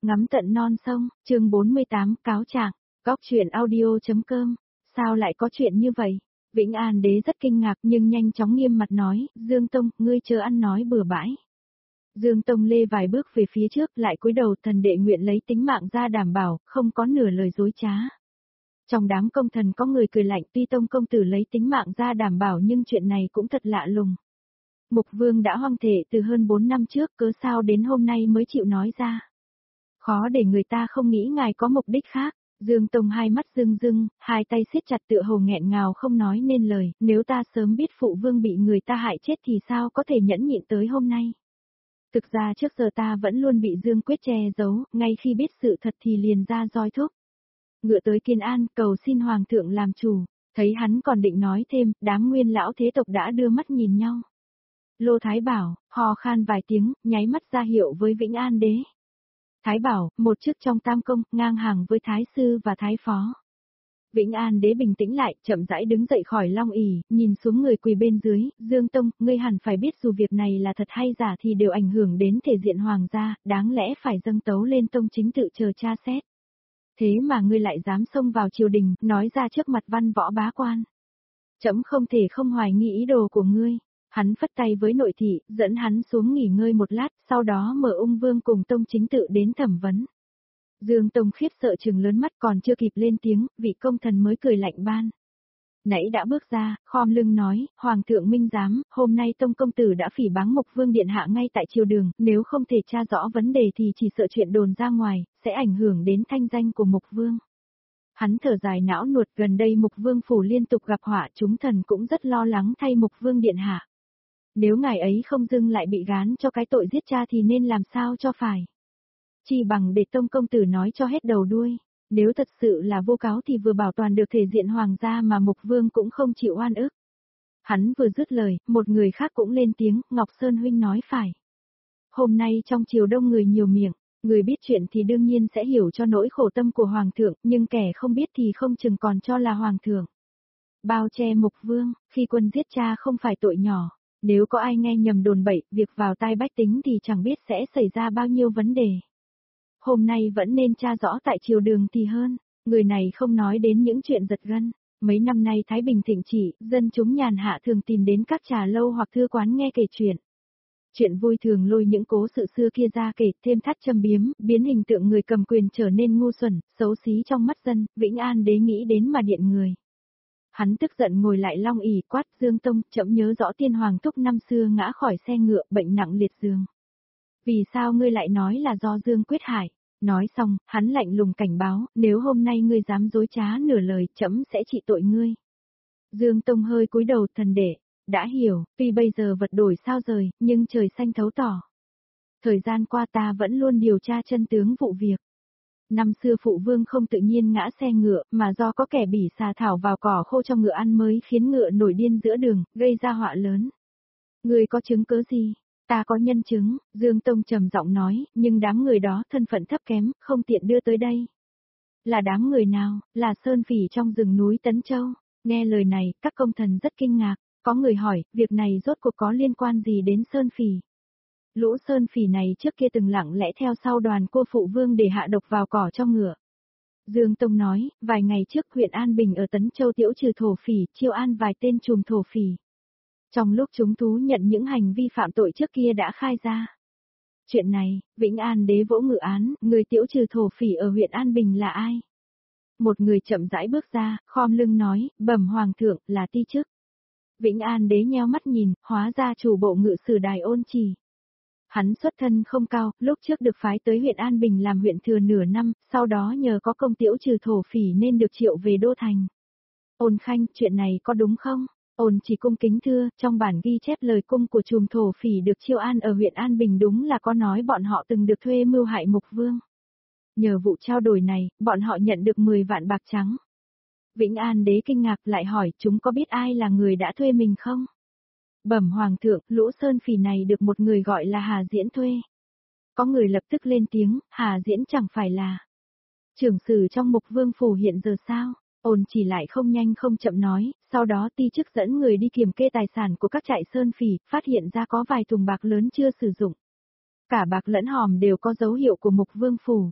Ngắm tận non sông, chương 48, cáo trạng, góc truyện audio.com, sao lại có chuyện như vậy? Vĩnh An Đế rất kinh ngạc nhưng nhanh chóng nghiêm mặt nói, Dương Tông, ngươi chớ ăn nói bừa bãi. Dương Tông lê vài bước về phía trước lại cúi đầu, thần đệ nguyện lấy tính mạng ra đảm bảo, không có nửa lời dối trá. Trong đám công thần có người cười lạnh, tuy Tông công tử lấy tính mạng ra đảm bảo nhưng chuyện này cũng thật lạ lùng. Mục Vương đã hoang thể từ hơn 4 năm trước, cớ sao đến hôm nay mới chịu nói ra. Khó để người ta không nghĩ ngài có mục đích khác. Dương Tông hai mắt rưng rưng, hai tay siết chặt tựa hồ nghẹn ngào không nói nên lời, nếu ta sớm biết phụ vương bị người ta hại chết thì sao có thể nhẫn nhịn tới hôm nay. Thực ra trước giờ ta vẫn luôn bị Dương Quyết che giấu, ngay khi biết sự thật thì liền ra roi thúc. Ngựa tới Kiên An cầu xin Hoàng thượng làm chủ, thấy hắn còn định nói thêm, đám nguyên lão thế tộc đã đưa mắt nhìn nhau. Lô Thái Bảo, hò khan vài tiếng, nháy mắt ra hiệu với Vĩnh An Đế. Thái Bảo, một chức trong tam công, ngang hàng với Thái Sư và Thái Phó. Vĩnh An Đế bình tĩnh lại, chậm rãi đứng dậy khỏi long ỷ, nhìn xuống người quỳ bên dưới, Dương Tông, ngươi hẳn phải biết dù việc này là thật hay giả thì đều ảnh hưởng đến thể diện hoàng gia, đáng lẽ phải dâng tấu lên tông chính tự chờ tra xét. Thế mà ngươi lại dám xông vào triều đình, nói ra trước mặt văn võ bá quan. Trẫm không thể không hoài nghi ý đồ của ngươi. Hắn phất tay với nội thị, dẫn hắn xuống nghỉ ngơi một lát, sau đó mở Ung Vương cùng tông chính tự đến thẩm vấn. Dương Tông khiếp sợ trừng lớn mắt, còn chưa kịp lên tiếng, vị công thần mới cười lạnh ban. Nãy đã bước ra, khom lưng nói, Hoàng thượng minh giám, hôm nay tông công tử đã phỉ báng Mục Vương điện hạ ngay tại triều đường, nếu không thể tra rõ vấn đề thì chỉ sợ chuyện đồn ra ngoài, sẽ ảnh hưởng đến thanh danh của Mục Vương. Hắn thở dài não nuột, gần đây Mục Vương phủ liên tục gặp họa, chúng thần cũng rất lo lắng thay Mục Vương điện hạ. Nếu ngài ấy không dưng lại bị gán cho cái tội giết cha thì nên làm sao cho phải. Chỉ bằng để tông công tử nói cho hết đầu đuôi. Nếu thật sự là vô cáo thì vừa bảo toàn được thể diện hoàng gia mà Mục Vương cũng không chịu oan ức. Hắn vừa dứt lời, một người khác cũng lên tiếng, Ngọc Sơn huynh nói phải. Hôm nay trong triều đông người nhiều miệng, người biết chuyện thì đương nhiên sẽ hiểu cho nỗi khổ tâm của hoàng thượng, nhưng kẻ không biết thì không chừng còn cho là hoàng thượng. Bao che Mục Vương, khi quân giết cha không phải tội nhỏ. Nếu có ai nghe nhầm đồn bậy, việc vào tai bách tính thì chẳng biết sẽ xảy ra bao nhiêu vấn đề. Hôm nay vẫn nên tra rõ tại triều đường thì hơn, người này không nói đến những chuyện giật gân. Mấy năm nay Thái Bình thịnh trị, dân chúng nhàn hạ thường tìm đến các trà lâu hoặc thư quán nghe kể chuyện. Chuyện vui thường lôi những cố sự xưa kia ra kể, thêm thắt châm biếm, biến hình tượng người cầm quyền trở nên ngu xuẩn, xấu xí trong mắt dân, Vĩnh An Đế nghĩ đến mà điện người. Hắn tức giận ngồi lại long ỷ quát, Dương Tông, trẫm nhớ rõ tiên hoàng thúc năm xưa ngã khỏi xe ngựa, bệnh nặng liệt giường. Vì sao ngươi lại nói là do Dương Quyết hại? Nói xong, hắn lạnh lùng cảnh báo, nếu hôm nay ngươi dám dối trá nửa lời, trẫm sẽ trị tội ngươi. Dương Tông hơi cúi đầu, thần đệ, đã hiểu, tuy bây giờ vật đổi sao rời, nhưng trời xanh thấu tỏ. Thời gian qua ta vẫn luôn điều tra chân tướng vụ việc. Năm xưa phụ vương không tự nhiên ngã xe ngựa, mà do có kẻ bỉ xà thảo vào cỏ khô cho ngựa ăn mới khiến ngựa nổi điên giữa đường, gây ra họa lớn. Người có chứng cớ gì? Ta có nhân chứng, Dương Tông trầm giọng nói, nhưng đám người đó thân phận thấp kém, không tiện đưa tới đây. Là đám người nào? Là sơn phỉ trong rừng núi Tấn Châu. Nghe lời này, các công thần rất kinh ngạc, có người hỏi, việc này rốt cuộc có liên quan gì đến sơn phỉ? Lũ sơn phỉ này trước kia từng lặng lẽ theo sau đoàn cô phụ vương để hạ độc vào cỏ cho ngựa. Dương Tông nói, vài ngày trước huyện An Bình ở Tấn Châu tiễu trừ thổ phỉ, chiêu an vài tên trùm thổ phỉ. Trong lúc chúng thú nhận những hành vi phạm tội trước kia đã khai ra. Chuyện này, Vĩnh An Đế vỗ ngự án, người tiễu trừ thổ phỉ ở huyện An Bình là ai? Một người chậm rãi bước ra, khom lưng nói, bẩm hoàng thượng, là ti chức. Vĩnh An Đế nheo mắt nhìn, hóa ra chủ bộ ngự sử Đài Ôn Trì. Hắn xuất thân không cao, lúc trước được phái tới huyện An Bình làm huyện thừa nửa năm, sau đó nhờ có công tiễu trừ thổ phỉ nên được triệu về đô thành. Ôn Khanh, chuyện này có đúng không? Ôn chỉ cung kính thưa, trong bản ghi chép lời cung của trùm thổ phỉ được chiêu an ở huyện An Bình đúng là có nói bọn họ từng được thuê mưu hại Mục Vương. Nhờ vụ trao đổi này, bọn họ nhận được 10 vạn bạc trắng. Vĩnh An Đế kinh ngạc lại hỏi, chúng có biết ai là người đã thuê mình không? Bẩm hoàng thượng, lũ sơn phỉ này được một người gọi là Hà Diễn thuê. Có người lập tức lên tiếng, Hà Diễn chẳng phải là trưởng sử trong Mục Vương phủ hiện giờ sao? Ôn chỉ lại không nhanh không chậm nói, sau đó ti chức dẫn người đi kiểm kê tài sản của các trại sơn phỉ, phát hiện ra có vài thùng bạc lớn chưa sử dụng. cả bạc lẫn hòm đều có dấu hiệu của Mục Vương phủ.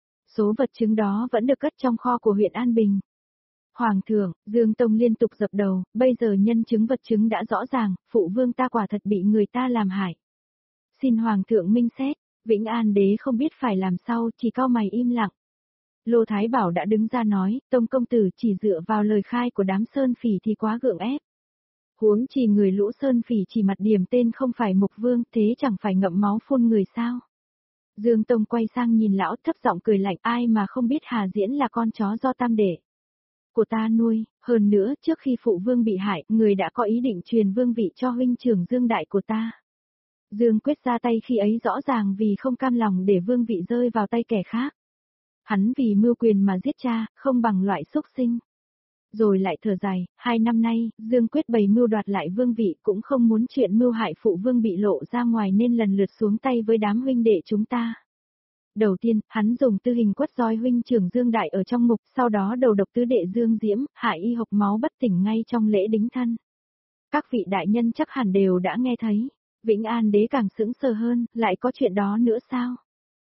Số vật chứng đó vẫn được cất trong kho của huyện An Bình. Hoàng thượng, Dương Tông liên tục dập đầu, bây giờ nhân chứng vật chứng đã rõ ràng, phụ vương ta quả thật bị người ta làm hại. Xin Hoàng thượng minh xét, Vĩnh An đế không biết phải làm sao, chỉ cau mày im lặng. Lô Thái Bảo đã đứng ra nói, Tông công tử chỉ dựa vào lời khai của đám sơn phỉ thì quá gượng ép. Huống chi người lũ sơn phỉ chỉ mặt điểm tên không phải Mục Vương, thế chẳng phải ngậm máu phun người sao. Dương Tông quay sang nhìn lão thấp giọng cười lạnh, ai mà không biết Hà Diễn là con chó do tam đệ của ta nuôi, hơn nữa trước khi phụ vương bị hại, người đã có ý định truyền vương vị cho huynh trưởng Dương Đại của ta. Dương Quyết ra tay khi ấy rõ ràng vì không cam lòng để vương vị rơi vào tay kẻ khác. Hắn vì mưu quyền mà giết cha, không bằng loại xúc sinh. Rồi lại thở dài, 2 năm nay, Dương Quyết bày mưu đoạt lại vương vị cũng không muốn chuyện mưu hại phụ vương bị lộ ra ngoài nên lần lượt xuống tay với đám huynh đệ chúng ta. Đầu tiên, hắn dùng tư hình quất roi huynh trưởng Dương Đại ở trong ngục, sau đó đầu độc tứ đệ Dương Diễm, hại y hộc máu bất tỉnh ngay trong lễ đính thân. Các vị đại nhân chắc hẳn đều đã nghe thấy. Vĩnh An đế càng sững sờ hơn, lại có chuyện đó nữa sao?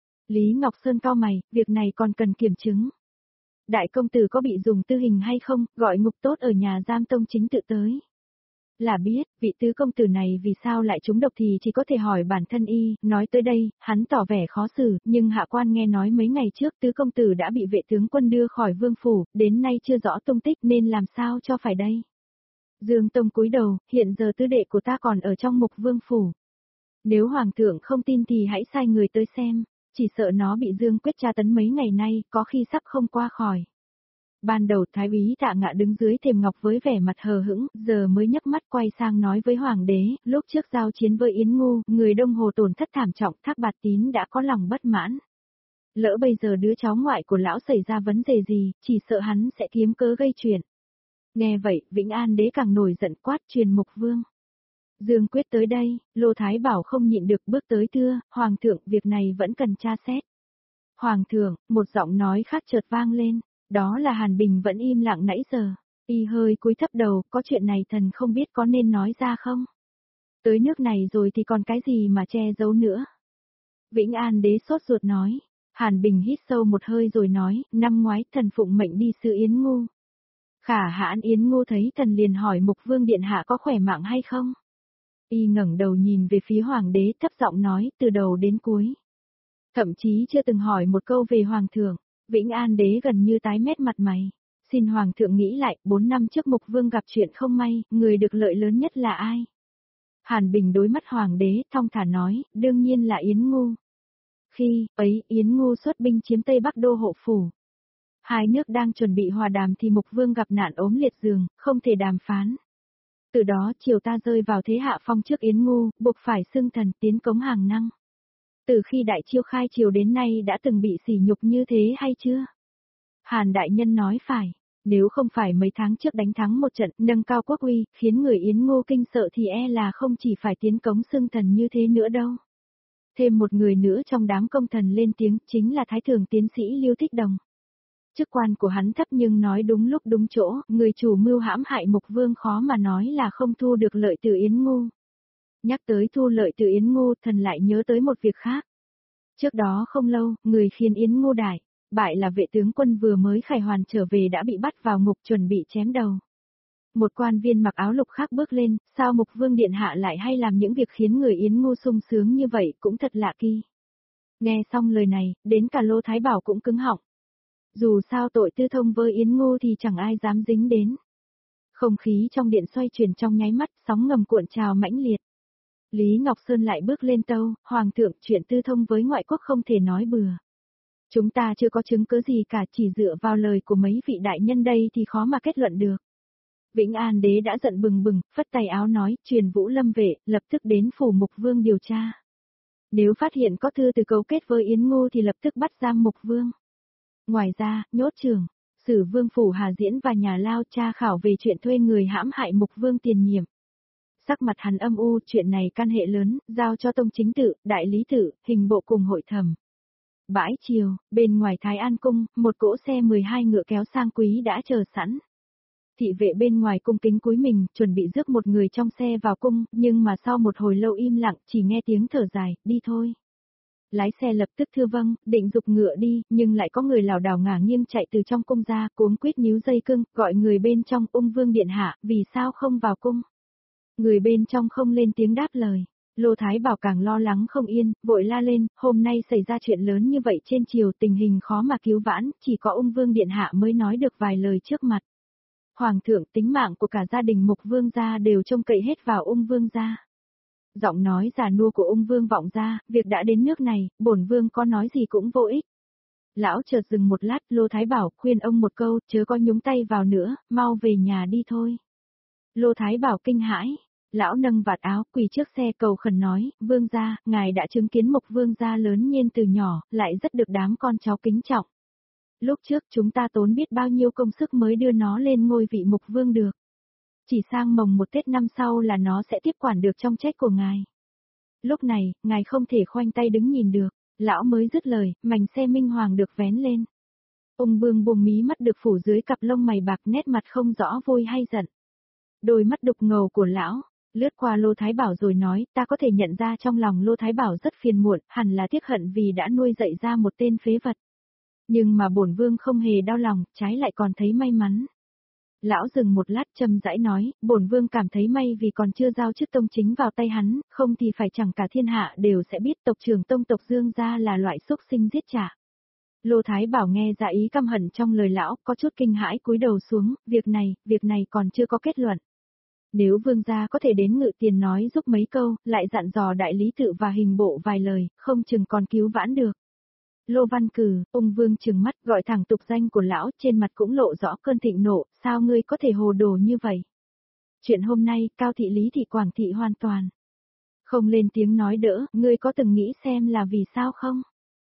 Lý Ngọc Sơn cau mày, việc này còn cần kiểm chứng. Đại công tử có bị dùng tư hình hay không, gọi ngục tốt ở nhà giam Tông chính tự tới. Là biết, vị tứ công tử này vì sao lại trúng độc thì chỉ có thể hỏi bản thân y, nói tới đây, hắn tỏ vẻ khó xử, nhưng hạ quan nghe nói mấy ngày trước tứ công tử đã bị vệ tướng quân đưa khỏi vương phủ, đến nay chưa rõ tung tích nên làm sao cho phải đây. Dương Tông cúi đầu, hiện giờ tứ đệ của ta còn ở trong Mục Vương phủ. Nếu hoàng thượng không tin thì hãy sai người tới xem, chỉ sợ nó bị Dương Quyết tra tấn mấy ngày nay, có khi sắp không qua khỏi. Ban đầu Thái úy Tạ Ngạ đứng dưới thềm ngọc với vẻ mặt hờ hững, giờ mới nhấc mắt quay sang nói với hoàng đế, lúc trước giao chiến với Yến Ngu, người Đông Hồ tổn thất thảm trọng, Thác Bạt Tín đã có lòng bất mãn. Lỡ bây giờ đứa cháu ngoại của lão xảy ra vấn đề gì, chỉ sợ hắn sẽ kiếm cớ gây chuyện. Nghe vậy, Vĩnh An đế càng nổi giận quát truyền Mục Vương. Dương Quyết tới đây, Lô Thái Bảo không nhịn được bước tới thưa, Hoàng thượng, việc này vẫn cần tra xét. Hoàng thượng, một giọng nói khác chợt vang lên, đó là Hàn Bình vẫn im lặng nãy giờ. Y hơi cúi thấp đầu, có chuyện này thần không biết có nên nói ra không? Tới nước này rồi thì còn cái gì mà che giấu nữa? Vĩnh An đế sốt ruột nói. Hàn Bình hít sâu một hơi rồi nói, năm ngoái thần phụng mệnh đi sứ Yến Ngu. Khả hãn Yến Ngu thấy thần liền hỏi Mục Vương điện hạ có khỏe mạng hay không? Y ngẩng đầu nhìn về phía hoàng đế thấp giọng nói, từ đầu đến cuối. Thậm chí chưa từng hỏi một câu về hoàng thượng, Vĩnh An đế gần như tái mét mặt mày. Xin hoàng thượng nghĩ lại, 4 năm trước Mục Vương gặp chuyện không may, người được lợi lớn nhất là ai? Hàn Bình đối mắt hoàng đế, thong thả nói, đương nhiên là Yến Ngu. Khi ấy Yến Ngu xuất binh chiếm Tây Bắc Đô Hộ Phủ. Hai nước đang chuẩn bị hòa đàm thì Mục Vương gặp nạn ốm liệt giường, không thể đàm phán. Từ đó triều ta rơi vào thế hạ phong trước Yến Ngu, buộc phải xưng thần tiến cống hàng năng. Từ khi đại chiêu khai triều đến nay đã từng bị sỉ nhục như thế hay chưa? Hàn đại nhân nói phải, nếu không phải mấy tháng trước đánh thắng một trận nâng cao quốc uy, khiến người Yến Ngu kinh sợ thì e là không chỉ phải tiến cống xưng thần như thế nữa đâu. Thêm một người nữa trong đám công thần lên tiếng chính là Thái Thường tiến sĩ Lưu Thích Đồng. Chức quan của hắn thấp nhưng nói đúng lúc đúng chỗ, người chủ mưu hãm hại Mục Vương khó mà nói là không thu được lợi từ Yến Ngu. Nhắc tới thu lợi từ Yến Ngu, thần lại nhớ tới một việc khác. Trước đó không lâu, người khiến Yến Ngu bại là vệ tướng quân vừa mới khải hoàn trở về đã bị bắt vào ngục chuẩn bị chém đầu. Một quan viên mặc áo lục khác bước lên, sao Mục Vương điện hạ lại hay làm những việc khiến người Yến Ngu sung sướng như vậy, cũng thật lạ kỳ. Nghe xong lời này, đến cả Lô Thái Bảo cũng cứng họng. Dù sao tội tư thông với Yến Ngu thì chẳng ai dám dính đến. Không khí trong điện xoay chuyển trong nháy mắt, sóng ngầm cuộn trào mãnh liệt. Lý Ngọc Sơn lại bước lên tâu, Hoàng thượng, chuyện tư thông với ngoại quốc không thể nói bừa. Chúng ta chưa có chứng cứ gì cả, chỉ dựa vào lời của mấy vị đại nhân đây thì khó mà kết luận được. Vĩnh An đế đã giận bừng bừng, phất tay áo nói, truyền Vũ Lâm vệ, lập tức đến phủ Mục Vương điều tra. Nếu phát hiện có thư từ cấu kết với Yến Ngu thì lập tức bắt giam Mục Vương. Ngoài ra, nhốt trưởng, Sử Vương phủ Hà Diễn và nhà Lao tra khảo về chuyện thuê người hãm hại Mục Vương tiền nhiệm. Sắc mặt hắn âm u, chuyện này can hệ lớn, giao cho Tông Chính Tự, Đại Lý Tự, Hình Bộ cùng hội thẩm. Bãi chiều, bên ngoài Thái An Cung, một cỗ xe 12 ngựa kéo sang quý đã chờ sẵn. Thị vệ bên ngoài cung kính cúi mình, chuẩn bị rước một người trong xe vào cung, nhưng mà sau một hồi lâu im lặng, chỉ nghe tiếng thở dài, đi thôi. Lái xe lập tức thưa vâng, định giục ngựa đi, nhưng lại có người lảo đảo ngả nghiêng chạy từ trong cung ra, cuống quýt níu dây cương, gọi người bên trong, Ung Vương điện hạ, vì sao không vào cung? Người bên trong không lên tiếng đáp lời. Lô Thái Bảo càng lo lắng không yên, vội la lên, hôm nay xảy ra chuyện lớn như vậy trên triều, tình hình khó mà cứu vãn, chỉ có Ung Vương điện hạ mới nói được vài lời trước mặt. Hoàng thượng, tính mạng của cả gia đình Mục Vương gia đều trông cậy hết vào Ung Vương gia. Giọng nói già nua của Ung Vương vọng ra, việc đã đến nước này, bổn vương có nói gì cũng vô ích. Lão chợt dừng một lát, Lô Thái Bảo khuyên ông một câu, chớ có nhúng tay vào nữa, mau về nhà đi thôi. Lô Thái Bảo kinh hãi, lão nâng vạt áo, quỳ trước xe cầu khẩn nói, vương gia, ngài đã chứng kiến Mục Vương gia lớn lên từ nhỏ, lại rất được đám con cháu kính trọng. Lúc trước chúng ta tốn biết bao nhiêu công sức mới đưa nó lên ngôi vị Mục Vương được. Chỉ sang mồng một Tết năm sau là nó sẽ tiếp quản được trong trách của ngài. Lúc này, ngài không thể khoanh tay đứng nhìn được, lão mới dứt lời, mảnh xe minh hoàng được vén lên. Ung Vương buông mí mắt được phủ dưới cặp lông mày bạc, nét mặt không rõ vui hay giận. Đôi mắt đục ngầu của lão, lướt qua Lô Thái Bảo rồi nói, ta có thể nhận ra trong lòng Lô Thái Bảo rất phiền muộn, hẳn là tiếc hận vì đã nuôi dạy ra một tên phế vật. Nhưng mà bổn vương không hề đau lòng, trái lại còn thấy may mắn. Lão dừng một lát chậm rãi nói, bổn vương cảm thấy may vì còn chưa giao chức tông chính vào tay hắn, không thì phải chẳng cả thiên hạ đều sẽ biết tộc trưởng tông tộc Dương gia là loại xúc sinh giết trả. Lô Thái Bảo nghe ra ý căm hận trong lời lão, có chút kinh hãi cúi đầu xuống, việc này còn chưa có kết luận. Nếu vương gia có thể đến Ngự Tiền nói giúp mấy câu, lại dặn dò đại lý tự và hình bộ vài lời, không chừng còn cứu vãn được. Lô Văn Cử, Ung Vương trừng mắt gọi thẳng tục danh của lão, trên mặt cũng lộ rõ cơn thịnh nộ, sao ngươi có thể hồ đồ như vậy? Chuyện hôm nay, Cao thị Lý thị Quảng thị hoàn toàn không lên tiếng nói đỡ, ngươi có từng nghĩ xem là vì sao không?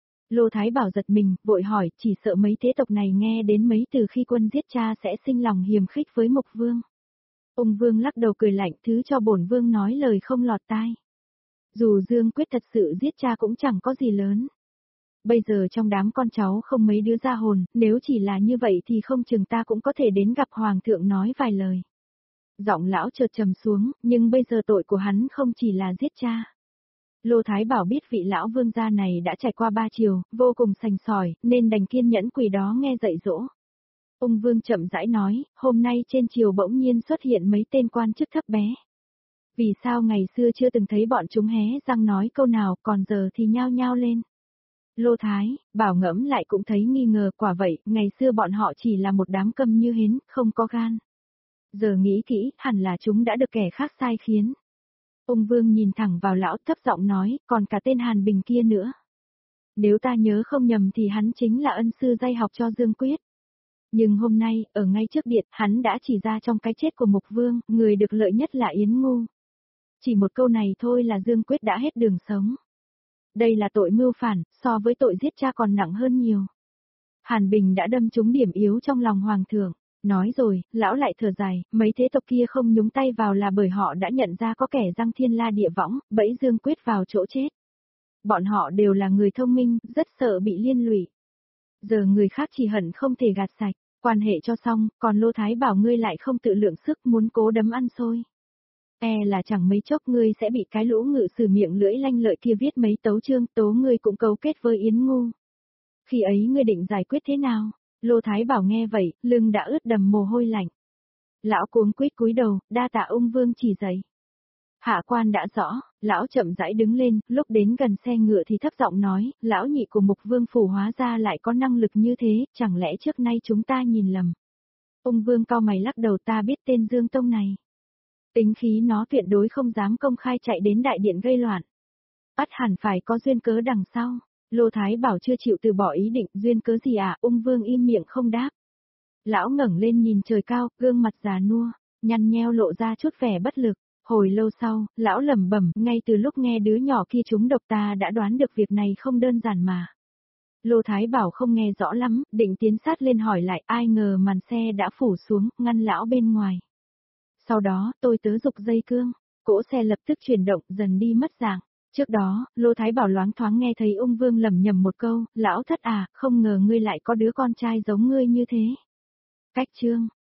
Lô Thái Bảo giật mình, vội hỏi, chỉ sợ mấy thế tộc này nghe đến mấy từ khi quân giết cha sẽ sinh lòng hiềm khích với Mục Vương. Ung Vương lắc đầu cười lạnh, thứ cho bổn vương nói lời không lọt tai. Dù Dương Quyết thật sự giết cha cũng chẳng có gì lớn. Bây giờ trong đám con cháu không mấy đứa ra hồn, nếu chỉ là như vậy thì không chừng ta cũng có thể đến gặp Hoàng thượng nói vài lời. Giọng lão chợt trầm xuống, nhưng bây giờ tội của hắn không chỉ là giết cha. Lô Thái Bảo biết vị lão vương gia này đã trải qua 3 triều, vô cùng sành sỏi, nên đành kiên nhẫn quỳ đó nghe dạy dỗ. Ung Vương chậm rãi nói, hôm nay trên triều bỗng nhiên xuất hiện mấy tên quan chức thấp bé. Vì sao ngày xưa chưa từng thấy bọn chúng hé răng nói câu nào, còn giờ thì nhao nhao lên. Lô Thái Bảo ngẫm lại cũng thấy nghi ngờ, quả vậy, ngày xưa bọn họ chỉ là một đám câm như hến, không có gan. Giờ nghĩ kỹ, hẳn là chúng đã được kẻ khác sai khiến. Ung Vương nhìn thẳng vào lão thấp giọng nói, còn cả tên Hàn Bình kia nữa. Nếu ta nhớ không nhầm thì hắn chính là ân sư dạy học cho Dương Quyết. Nhưng hôm nay, ở ngay trước điện, hắn đã chỉ ra trong cái chết của Mục Vương, người được lợi nhất là Yến Ngu. Chỉ một câu này thôi là Dương Quyết đã hết đường sống. Đây là tội mưu phản, so với tội giết cha còn nặng hơn nhiều. Hàn Bình đã đâm trúng điểm yếu trong lòng Hoàng thượng. Nói rồi, lão lại thở dài, mấy thế tộc kia không nhúng tay vào là bởi họ đã nhận ra có kẻ giăng thiên la địa võng, bẫy Dương Quyết vào chỗ chết. Bọn họ đều là người thông minh, rất sợ bị liên lụy. Giờ người khác chỉ hận không thể gạt sạch, quan hệ cho xong, còn Lô Thái Bảo ngươi lại không tự lượng sức muốn cố đấm ăn xôi. Là chẳng mấy chốc ngươi sẽ bị cái lũ ngự sử miệng lưỡi lanh lợi kia viết mấy tấu chương, tố ngươi cũng cấu kết với Yến Ngu. Khi ấy ngươi định giải quyết thế nào? Lô Thái Bảo nghe vậy, lưng đã ướt đầm mồ hôi lạnh. Lão cuống quýt cúi đầu, đa tạ Ung Vương chỉ dạy. Hạ quan đã rõ, lão chậm rãi đứng lên, lúc đến gần xe ngựa thì thấp giọng nói, lão nhị của Mục Vương phủ hóa ra lại có năng lực như thế, chẳng lẽ trước nay chúng ta nhìn lầm. Ung Vương cau mày lắc đầu, ta biết tên Dương Tông này. Tính khí nó tuyệt đối không dám công khai chạy đến đại điện gây loạn. Ắt hẳn phải có duyên cớ đằng sau. Lô Thái Bảo chưa chịu từ bỏ ý định, duyên cớ gì à? Ung Vương im miệng không đáp. Lão ngẩng lên nhìn trời cao, gương mặt già nua, nhăn nheo lộ ra chút vẻ bất lực. Hồi lâu sau, lão lẩm bẩm, ngay từ lúc nghe đứa nhỏ kia trúng độc ta đã đoán được việc này không đơn giản mà. Lô Thái Bảo không nghe rõ lắm, định tiến sát lên hỏi lại, ai ngờ màn xe đã phủ xuống, ngăn lão bên ngoài. Sau đó, tôi tớ giục dây cương, cỗ xe lập tức chuyển động, dần đi mất dạng. Trước đó, Lô Thái Bảo loáng thoáng nghe thấy Ung Vương lẩm nhẩm một câu, lão thất à, không ngờ ngươi lại có đứa con trai giống ngươi như thế. Cách chương